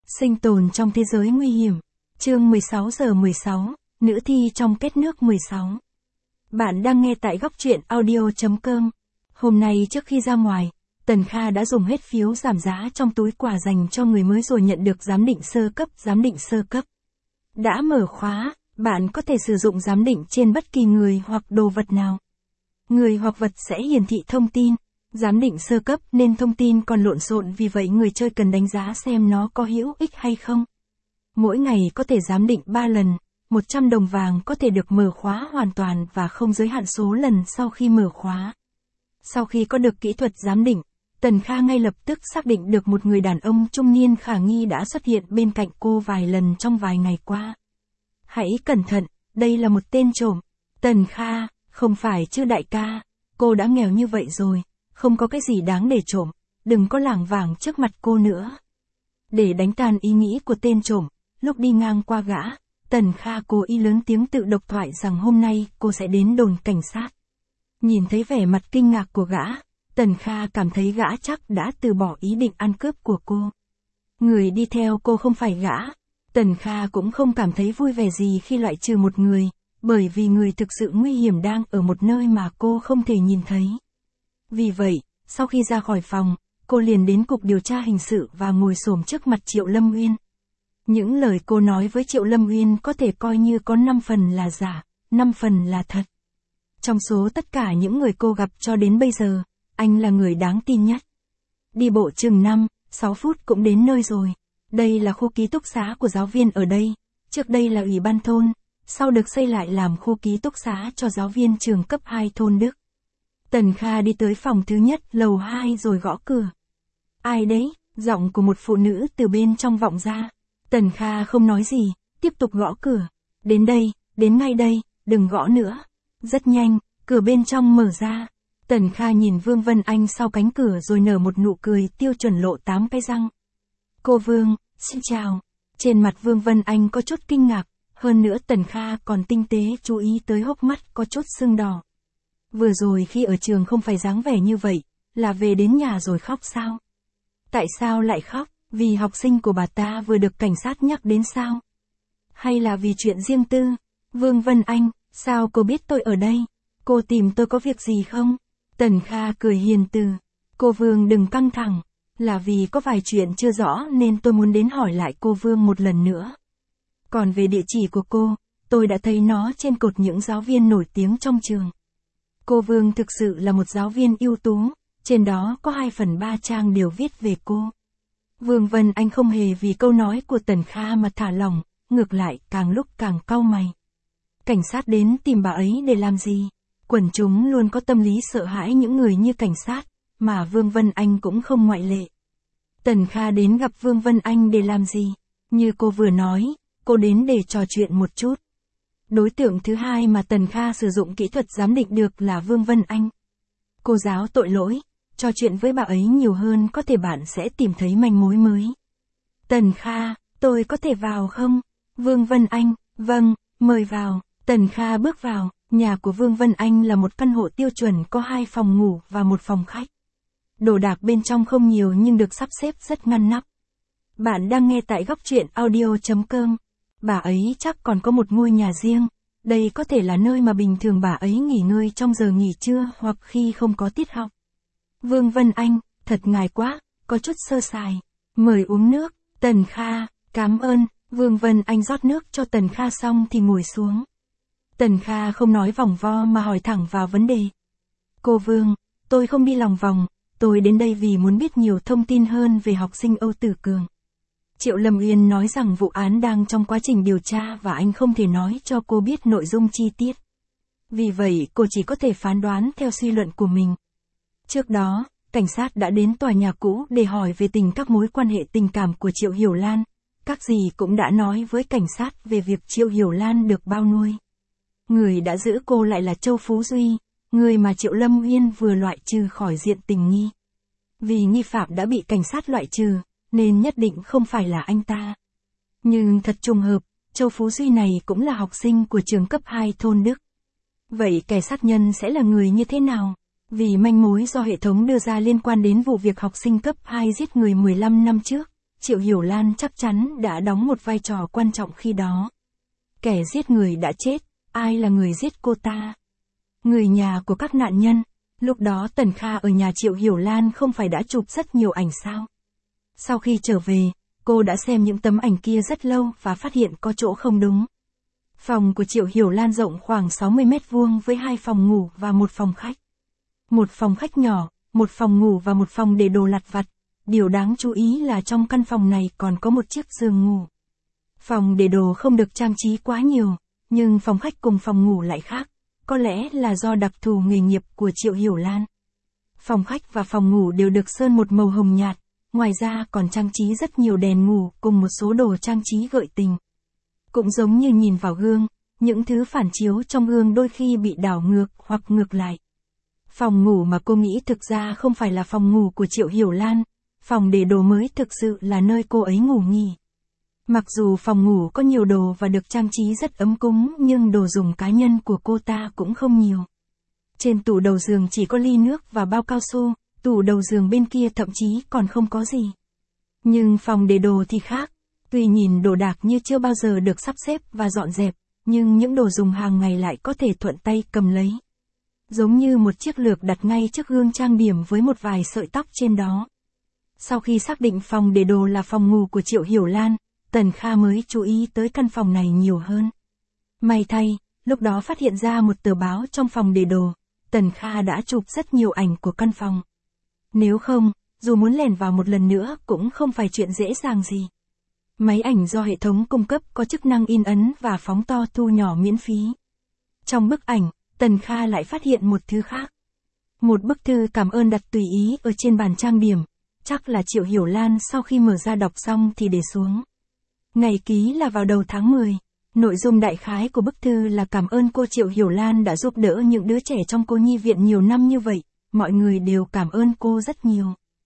Sinh tồn trong thế giới nguy hiểm. Chương 16 giờ 16, nữ thi trong két nước 16. Bạn đang nghe tại góc truyện audio.com. Hôm nay trước khi ra ngoài, Tần Kha đã dùng hết phiếu giảm giá trong túi quà dành cho người mới rồi nhận được giám định sơ cấp. Đã mở khóa, bạn có thể sử dụng giám định trên bất kỳ người hoặc đồ vật nào. Người hoặc vật sẽ hiển thị thông tin. Giám định sơ cấp nên thông tin còn lộn xộn, vì vậy người chơi cần đánh giá xem nó có hữu ích hay không. Mỗi ngày có thể giám định 3 lần, 100 đồng vàng có thể được mở khóa hoàn toàn và không giới hạn số lần sau khi mở khóa. Sau khi có được kỹ thuật giám định, Tần Kha ngay lập tức xác định được một người đàn ông trung niên khả nghi đã xuất hiện bên cạnh cô vài lần trong vài ngày qua. Hãy cẩn thận, đây là một tên trộm. Tần Kha, không phải chứ đại ca, cô đã nghèo như vậy rồi. Không có cái gì đáng để trộm, đừng có lảng vảng trước mặt cô nữa. Để đánh tan ý nghĩ của tên trộm, lúc đi ngang qua gã, Tần Kha cố ý lớn tiếng tự độc thoại rằng hôm nay cô sẽ đến đồn cảnh sát. Nhìn thấy vẻ mặt kinh ngạc của gã, Tần Kha cảm thấy gã chắc đã từ bỏ ý định ăn cướp của cô. Người đi theo cô không phải gã. Tần Kha cũng không cảm thấy vui vẻ gì khi loại trừ một người, bởi vì người thực sự nguy hiểm đang ở một nơi mà cô không thể nhìn thấy. Vì vậy, sau khi ra khỏi phòng, cô liền đến cục điều tra hình sự và ngồi xổm trước mặt Triệu Lâm Uyên. Những lời cô nói với Triệu Lâm Uyên có thể coi như có 5 phần là giả, 5 phần là thật. Trong số tất cả những người cô gặp cho đến bây giờ, anh là người đáng tin nhất. Đi bộ chừng 5-6 phút cũng đến nơi rồi. Đây là khu ký túc xá của giáo viên ở đây. Trước đây là ủy ban thôn, sau được xây lại làm khu ký túc xá cho giáo viên trường cấp 2 thôn Đức. Tần Kha đi tới phòng thứ nhất, lầu 2 rồi gõ cửa. Ai đấy? Giọng của một phụ nữ từ bên trong vọng ra. Tần Kha không nói gì, tiếp tục gõ cửa. Đến đây, đến ngay đây, đừng gõ nữa. Rất nhanh, cửa bên trong mở ra. Tần Kha nhìn Vương Vân Anh sau cánh cửa rồi nở một nụ cười tiêu chuẩn lộ 8 cái răng. Cô Vương, xin chào. Trên mặt Vương Vân Anh có chút kinh ngạc, hơn nữa Tần Kha còn tinh tế chú ý tới hốc mắt có chút sưng đỏ. Vừa rồi khi ở trường không phải dáng vẻ như vậy, là về đến nhà rồi khóc sao? Tại sao lại khóc? Vì học sinh của bà ta vừa được cảnh sát nhắc đến sao? Hay là vì chuyện riêng tư? Vương Vân Anh, sao cô biết tôi ở đây? Cô tìm tôi có việc gì không? Tần Kha cười hiền từ. Cô Vương đừng căng thẳng, là vì có vài chuyện chưa rõ nên tôi muốn đến hỏi lại cô Vương một lần nữa. Còn về địa chỉ của cô, tôi đã thấy nó trên cột những giáo viên nổi tiếng trong trường. Cô Vương thực sự là một giáo viên ưu tú, trên đó có 2/3 trang đều viết về cô. Vương Vân Anh không hề vì câu nói của Tần Kha mà thả lỏng, ngược lại càng lúc càng cau mày. Cảnh sát đến tìm bà ấy để làm gì? Quần chúng luôn có tâm lý sợ hãi những người như cảnh sát, mà Vương Vân Anh cũng không ngoại lệ. Tần Kha đến gặp Vương Vân Anh để làm gì? Như cô vừa nói, cô đến để trò chuyện một chút. Đối tượng thứ hai mà Tần Kha sử dụng kỹ thuật giám định được là Vương Vân Anh. Cô giáo tội lỗi, trò chuyện với bà ấy nhiều hơn có thể bạn sẽ tìm thấy manh mối mới. Tần Kha, tôi có thể vào không? Vương Vân Anh, vâng, mời vào. Tần Kha bước vào, nhà của Vương Vân Anh là một căn hộ tiêu chuẩn có 2 phòng ngủ và 1 phòng khách. Đồ đạc bên trong không nhiều nhưng được sắp xếp rất ngăn nắp. Bạn đang nghe tại góc truyện audio.com. Bà ấy chắc còn có một ngôi nhà riêng, đây có thể là nơi mà bình thường bà ấy nghỉ ngơi trong giờ nghỉ trưa hoặc khi không có tiết học. Vương Vân Anh, thật ngại quá, có chút sơ sài. Mời uống nước. Tần Kha, cảm ơn. Vương Vân Anh rót nước cho Tần Kha xong thì ngồi xuống. Tần Kha không nói vòng vo mà hỏi thẳng vào vấn đề. Cô Vương, tôi không đi lòng vòng, tôi đến đây vì muốn biết nhiều thông tin hơn về học sinh Âu Tử Cường. Triệu Lâm Uyên nói rằng vụ án đang trong quá trình điều tra và anh không thể nói cho cô biết nội dung chi tiết. Vì vậy cô chỉ có thể phán đoán theo suy luận của mình. Trước đó, cảnh sát đã đến tòa nhà cũ để hỏi về các mối quan hệ tình cảm của Triệu Hiểu Lan. Các gì cũng đã nói với cảnh sát về việc Triệu Hiểu Lan được bao nuôi. Người đã giữ cô lại là Châu Phú Duy, người mà Triệu Lâm Uyên vừa loại trừ khỏi diện tình nghi. Vì nghi phạm đã bị cảnh sát loại trừ, nên nhất định không phải là anh ta. Nhưng thật trùng hợp, Châu Phú Duy này cũng là học sinh của trường cấp 2 thôn Đức. Vậy kẻ sát nhân sẽ là người như thế nào? Vì manh mối do hệ thống đưa ra liên quan đến vụ việc học sinh cấp 2 giết người 15 năm trước, Triệu Hiểu Lan chắc chắn đã đóng một vai trò quan trọng khi đó. Kẻ giết người đã chết, ai là người giết cô ta? Người nhà của các nạn nhân. Lúc đó Tần Kha ở nhà Triệu Hiểu Lan không phải đã chụp rất nhiều ảnh sao? Sau khi trở về, cô đã xem những tấm ảnh kia rất lâu và phát hiện có chỗ không đúng. Phòng của Triệu Hiểu Lan rộng khoảng 60 mét vuông với 2 phòng ngủ và 1 phòng khách. Một phòng khách nhỏ, 1 phòng ngủ và 1 phòng để đồ lặt vặt. Điều đáng chú ý là trong căn phòng này còn có một chiếc giường ngủ. Phòng để đồ không được trang trí quá nhiều, nhưng phòng khách cùng phòng ngủ lại khác. Có lẽ là do đặc thù nghề nghiệp của Triệu Hiểu Lan. Phòng khách và phòng ngủ đều được sơn một màu hồng nhạt, ngoài ra còn trang trí rất nhiều đèn ngủ cùng một số đồ trang trí gợi tình. Cũng giống như nhìn vào gương, những thứ phản chiếu trong gương đôi khi bị đảo ngược hoặc ngược lại. Phòng ngủ mà cô nghĩ thực ra không phải là phòng ngủ của Triệu Hiểu Lan, phòng để đồ mới thực sự là nơi cô ấy ngủ nghỉ. Mặc dù phòng ngủ có nhiều đồ và được trang trí rất ấm cúng nhưng đồ dùng cá nhân của cô ta cũng không nhiều. Trên tủ đầu giường chỉ có ly nước và bao cao su, tủ đầu giường bên kia thậm chí còn không có gì. Nhưng phòng để đồ thì khác, tuy nhìn đồ đạc như chưa bao giờ được sắp xếp và dọn dẹp, nhưng những đồ dùng hàng ngày lại có thể thuận tay cầm lấy. Giống như một chiếc lược đặt ngay trước gương trang điểm với một vài sợi tóc trên đó. Sau khi xác định phòng để đồ là phòng ngủ của Triệu Hiểu Lan, Tần Kha mới chú ý tới căn phòng này nhiều hơn. May thay, lúc đó phát hiện ra một tờ báo trong phòng để đồ, Tần Kha đã chụp rất nhiều ảnh của căn phòng. Nếu không, dù muốn lẻn vào một lần nữa cũng không phải chuyện dễ dàng gì. Máy ảnh do hệ thống cung cấp có chức năng in ấn và phóng to thu nhỏ miễn phí. Trong bức ảnh, Tần Kha lại phát hiện một thứ khác. Một bức thư cảm ơn đặt tùy ý ở trên bàn trang điểm, chắc là Triệu Hiểu Lan sau khi mở ra đọc xong thì để xuống. Ngày ký là vào đầu tháng 10. Nội dung đại khái của bức thư là cảm ơn cô Triệu Hiểu Lan đã giúp đỡ những đứa trẻ trong cô nhi viện nhiều năm như vậy, mọi người đều cảm ơn cô rất nhiều.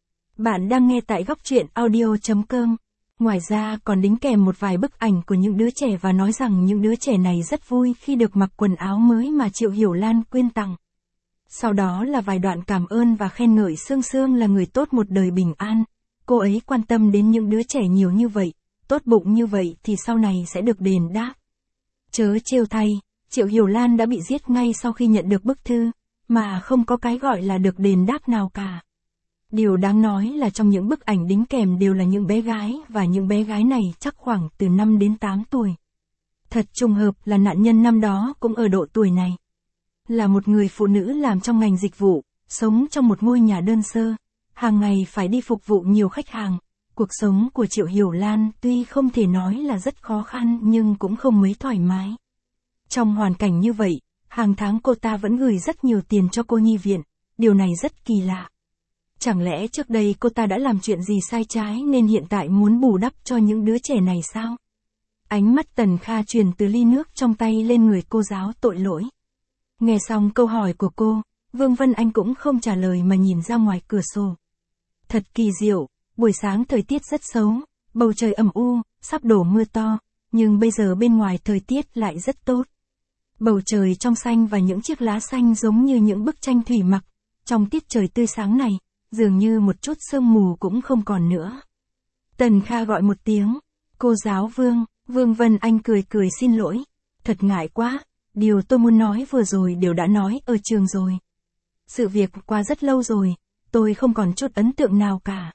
Bạn đang nghe tại góc truyện audio.com. Ngoài ra còn đính kèm một vài bức ảnh của những đứa trẻ và nói rằng những đứa trẻ này rất vui khi được mặc quần áo mới mà Triệu Hiểu Lan quyên tặng. Sau đó là vài đoạn cảm ơn và khen ngợi Sương Sương là người tốt một đời bình an. Cô ấy quan tâm đến những đứa trẻ nhiều như vậy, tốt bụng như vậy thì sau này sẽ được đền đáp. Chớ trêu thay, Triệu Hiểu Lan đã bị giết ngay sau khi nhận được bức thư, mà không có cái gọi là được đền đáp nào cả. Điều đáng nói là trong những bức ảnh đính kèm đều là những bé gái và những bé gái này chắc khoảng từ 5 đến 8 tuổi. Thật trùng hợp là nạn nhân năm đó cũng ở độ tuổi này. Là một người phụ nữ làm trong ngành dịch vụ, sống trong một ngôi nhà đơn sơ, hàng ngày phải đi phục vụ nhiều khách hàng. Cuộc sống của Triệu Hiểu Lan tuy không thể nói là rất khó khăn nhưng cũng không mấy thoải mái. Trong hoàn cảnh như vậy, hàng tháng cô ta vẫn gửi rất nhiều tiền cho cô nhi viện, điều này rất kỳ lạ. Chẳng lẽ trước đây cô ta đã làm chuyện gì sai trái nên hiện tại muốn bù đắp cho những đứa trẻ này sao? Ánh mắt Tần Kha truyền từ ly nước trong tay lên người cô giáo tội lỗi. Nghe xong câu hỏi của cô, Vương Vân Anh cũng không trả lời mà nhìn ra ngoài cửa sổ. Thật kỳ diệu, buổi sáng thời tiết rất xấu, bầu trời âm u, sắp đổ mưa to, nhưng bây giờ bên ngoài thời tiết lại rất tốt. Bầu trời trong xanh và những chiếc lá xanh giống như những bức tranh thủy mặc, trong tiết trời tươi sáng này, dường như một chút sương mù cũng không còn nữa. Tần Kha gọi một tiếng, cô giáo Vương, Vương Vân Anh cười cười xin lỗi, thật ngại quá, điều tôi muốn nói vừa rồi đều đã nói ở trường rồi. Sự việc qua rất lâu rồi, tôi không còn chút ấn tượng nào cả.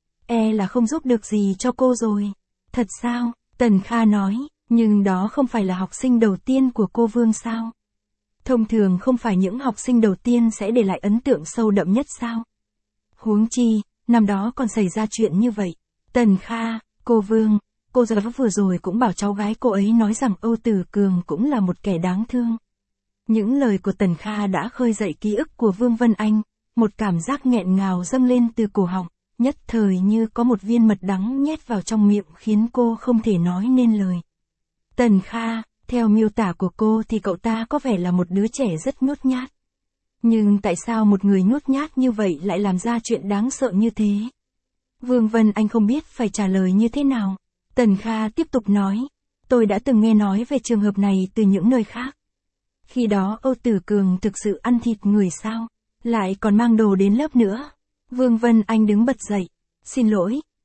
Là không giúp được gì cho cô rồi. Thật sao? Tần Kha nói, nhưng đó không phải là học sinh đầu tiên của cô Vương sao? Thông thường không phải những học sinh đầu tiên sẽ để lại ấn tượng sâu đậm nhất sao? Huống chi, năm đó còn xảy ra chuyện như vậy. Tần Kha, cô Vương, cô giáo vừa rồi cũng bảo cháu gái cô ấy nói rằng Âu Tử Cường cũng là một kẻ đáng thương. Những lời của Tần Kha đã khơi dậy ký ức của Vương Vân Anh, một cảm giác nghẹn ngào dâng lên từ cổ họng, nhất thời như có một viên mật đắng nhét vào trong miệng khiến cô không thể nói nên lời. Tần Kha, theo miêu tả của cô thì cậu ta có vẻ là một đứa trẻ rất nhút nhát. Nhưng tại sao một người nhút nhát như vậy lại làm ra chuyện đáng sợ như thế? Vương Vân Anh không biết phải trả lời như thế nào. Tần Kha tiếp tục nói, tôi đã từng nghe nói về trường hợp này từ những nơi khác. Khi đó Âu Tử Cường thực sự ăn thịt người sao? Lại còn mang đồ đến lớp nữa. Vương Vân Anh đứng bật dậy. Xin lỗi,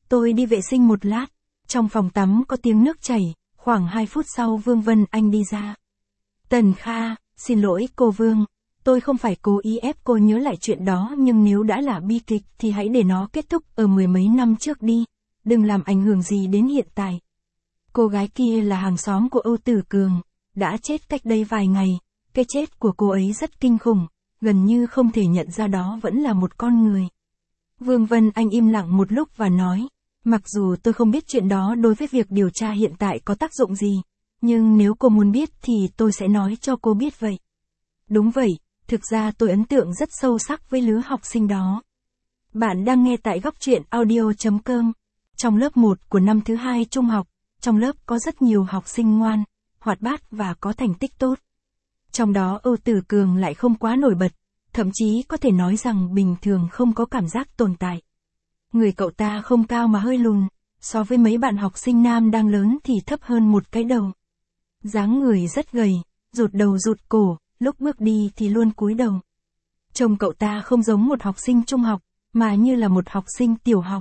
Tôi đi vệ sinh một lát. Trong phòng tắm có tiếng nước chảy, khoảng 2 phút sau Vương Vân Anh đi ra. Tần Kha, xin lỗi cô Vương. Tôi không phải cố ý ép cô nhớ lại chuyện đó, nhưng nếu đã là bi kịch thì hãy để nó kết thúc ở 10 mấy năm trước đi. Đừng làm ảnh hưởng gì đến hiện tại. Cô gái kia là hàng xóm của Âu Tử Cường, đã chết cách đây vài ngày. Cái chết của cô ấy rất kinh khủng, gần như không thể nhận ra đó vẫn là một con người. Vương Vân Anh im lặng một lúc và nói, mặc dù tôi không biết chuyện đó đối với việc điều tra hiện tại có tác dụng gì, nhưng nếu cô muốn biết thì tôi sẽ nói cho cô biết vậy. Đúng vậy, thực ra tôi ấn tượng rất sâu sắc với lứa học sinh đó. Bạn đang nghe tại góc truyện audio.com. Trong lớp 1 của năm thứ 2 trung học, trong lớp có rất nhiều học sinh ngoan, hoạt bát và có thành tích tốt. Trong đó Âu Tử Cường lại không quá nổi bật, thậm chí có thể nói rằng bình thường không có cảm giác tồn tại. Người cậu ta không cao mà hơi lùn, so với mấy bạn học sinh nam đang lớn thì thấp hơn một cái đầu. Dáng người rất gầy, rụt đầu rụt cổ, lúc bước đi thì luôn cúi đầu. Trông cậu ta không giống một học sinh trung học, mà như là một học sinh tiểu học.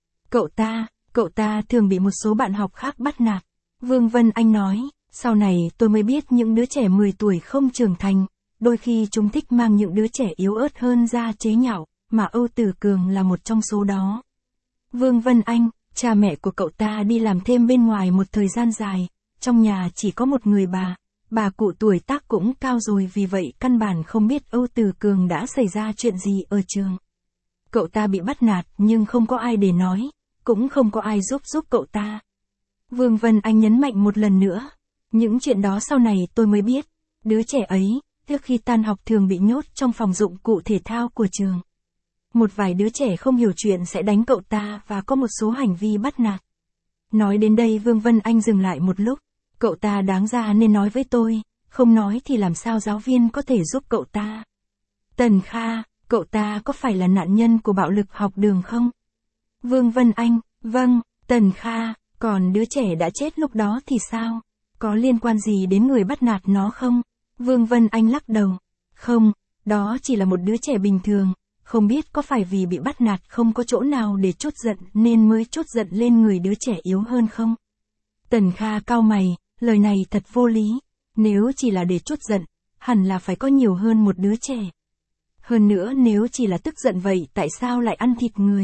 Cậu ta thường bị một số bạn học khác bắt nạt. Vương Vân Anh nói, sau này tôi mới biết những đứa trẻ 10 tuổi không trưởng thành, đôi khi chúng thích mang những đứa trẻ yếu ớt hơn ra chế nhạo, mà Âu Tử Cường là một trong số đó. Vương Vân Anh, cha mẹ của cậu ta đi làm thêm bên ngoài một thời gian dài, trong nhà chỉ có một người bà cụ tuổi tác cũng cao rồi, vì vậy căn bản không biết Âu Tử Cường đã xảy ra chuyện gì ở trường. Cậu ta bị bắt nạt nhưng không có ai để nói, cũng không có ai giúp cậu ta. Vương Vân Anh nhấn mạnh một lần nữa, những chuyện đó sau này tôi mới biết, đứa trẻ ấy, trước khi tan học thường bị nhốt trong phòng dụng cụ thể thao của trường. Một vài đứa trẻ không hiểu chuyện sẽ đánh cậu ta và có một số hành vi bắt nạt. Nói đến đây Vương Vân Anh dừng lại một lúc, cậu ta đáng ra nên nói với tôi, không nói thì làm sao giáo viên có thể giúp cậu ta. Tần Kha, cậu ta có phải là nạn nhân của bạo lực học đường không? Vương Vân Anh, vâng. Tần Kha, còn đứa trẻ đã chết lúc đó thì sao? Có liên quan gì đến người bắt nạt nó không? Vương Vân Anh lắc đầu. Không, đó chỉ là một đứa trẻ bình thường, không biết có phải vì bị bắt nạt không có chỗ nào để trút giận nên mới trút giận lên người đứa trẻ yếu hơn không? Tần Kha cau mày, lời này thật vô lý, nếu chỉ là để trút giận, hẳn là phải có nhiều hơn một đứa trẻ. Hơn nữa nếu chỉ là tức giận vậy tại sao lại ăn thịt người?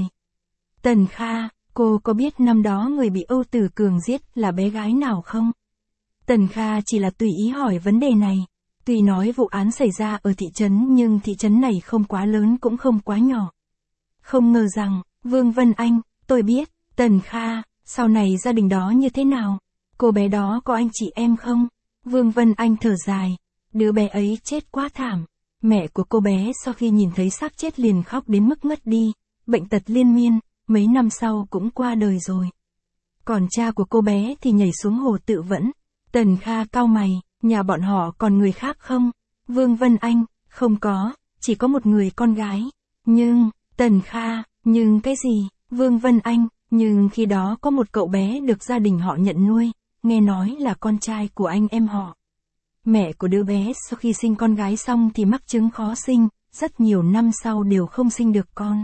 Tần Kha, cô có biết năm đó người bị Âu Tử Cường giết là bé gái nào không? Tần Kha chỉ là tùy ý hỏi vấn đề này. Tuy nói vụ án xảy ra ở thị trấn nhưng thị trấn này không quá lớn cũng không quá nhỏ. Không ngờ rằng, Vương Vân Anh, tôi biết, Tần Kha, sau này gia đình đó như thế nào? Cô bé đó có anh chị em không? Vương Vân Anh thở dài, đứa bé ấy chết quá thảm. Mẹ của cô bé sau khi nhìn thấy xác chết liền khóc đến mức ngất đi, bệnh tật liên miên, mấy năm sau cũng qua đời rồi. Còn cha của cô bé thì nhảy xuống hồ tự vẫn. Tần Kha cau mày, nhà bọn họ còn người khác không? Vương Vân Anh, không có, chỉ có một người con gái. Nhưng, Tần Kha, nhưng cái gì? Vương Vân Anh, nhưng khi đó có một cậu bé được gia đình họ nhận nuôi, nghe nói là con trai của anh em họ. Mẹ của đứa bé sau khi sinh con gái xong thì mắc chứng khó sinh, rất nhiều năm sau đều không sinh được con.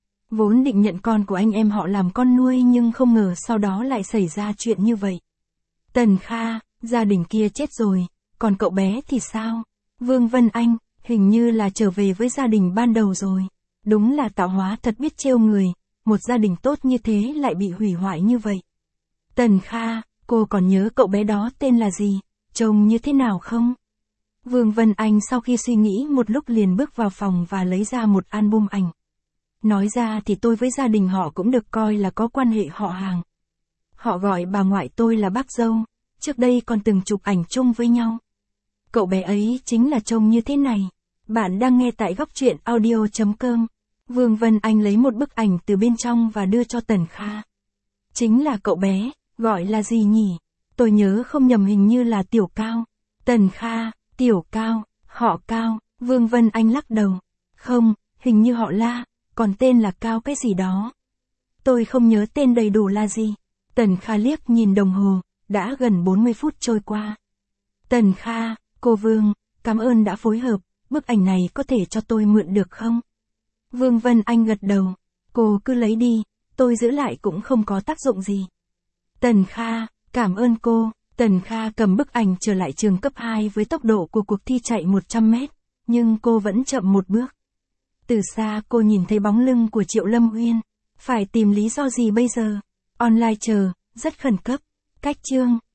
Vốn định nhận con của anh em họ làm con nuôi nhưng không ngờ sau đó lại xảy ra chuyện như vậy. Tần Kha, gia đình kia chết rồi, còn cậu bé thì sao? Vương Vân Anh, hình như là trở về với gia đình ban đầu rồi. Đúng là tạo hóa thật biết trêu người, một gia đình tốt như thế lại bị hủy hoại như vậy. Tần Kha, cô còn nhớ cậu bé đó tên là gì, trông như thế nào không? Vương Vân Anh sau khi suy nghĩ một lúc liền bước vào phòng và lấy ra một album ảnh. Nói ra thì tôi với gia đình họ cũng được coi là có quan hệ họ hàng. Họ gọi bà ngoại tôi là bác dâu, trước đây còn từng chụp ảnh chung với nhau. Cậu bé ấy chính là trông như thế này. Bạn đang nghe tại góc truyện audio.com. Vương Vân Anh lấy một bức ảnh từ bên trong và đưa cho Tần Kha. Chính là cậu bé, gọi là gì nhỉ? Tôi nhớ không nhầm hình như là Tiểu Cao. Tần Kha, Tiểu Cao, họ Cao. Vương Vân Anh lắc đầu. Không, hình như họ La, còn tên là Cao cái gì đó. Tôi không nhớ tên đầy đủ là gì. Tần Kha liếc nhìn đồng hồ, đã gần 40 phút trôi qua. Tần Kha, cô Vương, cảm ơn đã phối hợp, bức ảnh này có thể cho tôi mượn được không? Vương Vân Anh gật đầu, cô cứ lấy đi, tôi giữ lại cũng không có tác dụng gì. Tần Kha, cảm ơn cô. Tần Kha cầm bức ảnh trở lại trường cấp 2 với tốc độ của cuộc thi chạy 100 mét, nhưng cô vẫn chậm một bước. Từ xa cô nhìn thấy bóng lưng của Triệu Lâm Uyên. Phải tìm lý do gì bây giờ? Online chờ, rất khẩn cấp. Cách chương.